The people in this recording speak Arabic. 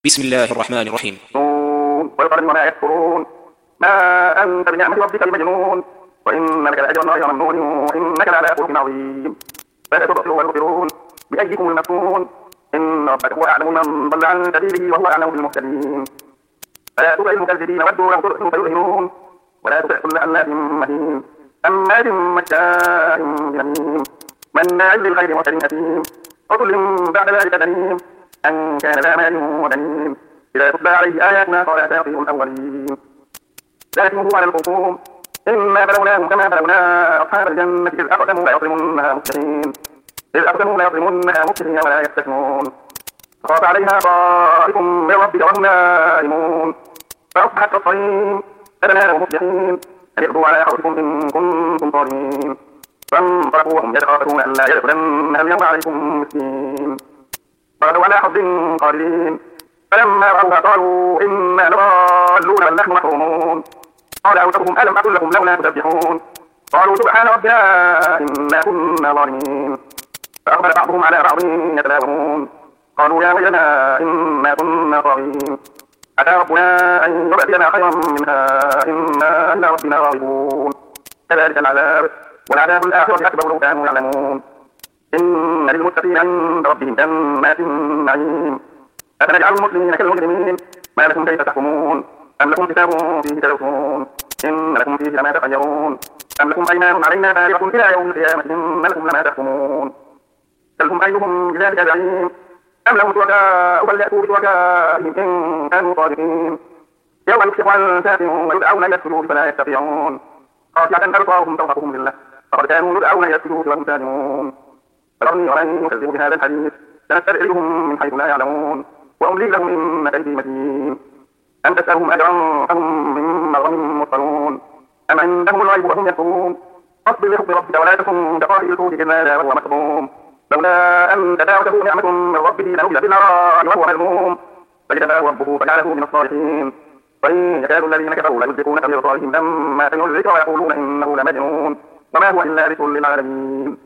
بسم الله الرحمن الرحيم. والقلم وما يكفرون ما أنت بنعمة ربك بمجنون وإنك لأجر غير ممنون وإنك لعلى خلق عظيم فستبصر والمبصرون بأيكم المفتون إن ربك هو أعلم من ضل عن سبيله وهو أعلم بالمهتدين فلا تطع المكذبين ودوا لو تؤمنوا فيؤمنون ولا تطع كل حلاف مهين هماز مشاء بنميم مناع للخير معتد أثيم عتل بعد ذلك دنيم أن كان ذا مال وبنين إذا تتلى عليه آياتنا قال أساطير الأولين ذلكم هو على الخصوم إنا بلوناهم كما بلونا أصحاب الجنة إذ أقسموا ليصرمنها مصبحين ولا يستثنون فخاف عليها طائف من ربك وهم نائمون فأصبحت كالصريم فدناهم مصبحين أن اغدوا على حرثكم إن كنتم صارمين فانطلقوا وهم يتخافتون ألا يدخلنها اليوم عليكم مسكين فغدوا على حظ قادرين فلما رأوها قالوا إنا لضالون بل نحن محرومون قال أوسطهم ألم أقل لكم لولا تسبحون قالوا سبحان ربنا إنا كنا ظالمين فأقبل بعضهم على بعض يتلاومون قالوا يا ويلنا إنا كنا طاغين أتى ربنا أن يبدلنا خيرا منها إنا إلى ربنا راغبون كذلك العذاب والعذاب الآخرة أكبر لو كانوا يعلمون إن للمتقين عند ربهم جنات النعيم أفنجعل المسلمين كالمجرمين ما لكم كيف تحكمون أم لكم كتاب فيه تدرسون إن لكم فيه لما تخيرون أم لكم أيمان علينا بالغة إلى يوم القيامة إن لكم لما تحكمون سلهم أيهم بذلك زعيم أم لهم شركاء فليأتوا بشركائهم إن كانوا صادقين يوم يكشف عن ساق ويدعون إلى السجود فلا يستطيعون خاشعة أبصارهم ترهقهم ذلة فقد كانوا يدعون إلى السجود وهم سالمون فذرني ومن يكذب بهذا الحديث سنستدرجهم من حيث لا يعلمون وأملي لهم إن كيدي متين أم تسألهم أجرا فهم من مغرم مثقلون أم عندهم الغيب وهم يكفرون فاصبر لحكم ربك ولا تكن كقائل الحوت إذ نادى وهو مكظوم لولا أن تداركه نعمة من ربه لنبذ بالعراء وهو مذموم فاجتباه ربه فجعله من الصالحين وإن يكاد الذين كفروا ليزلقونك بأبصارهم لما سمعوا الذكر ويقولون إنه لمجنون وما هو إلا ذكر للعالمين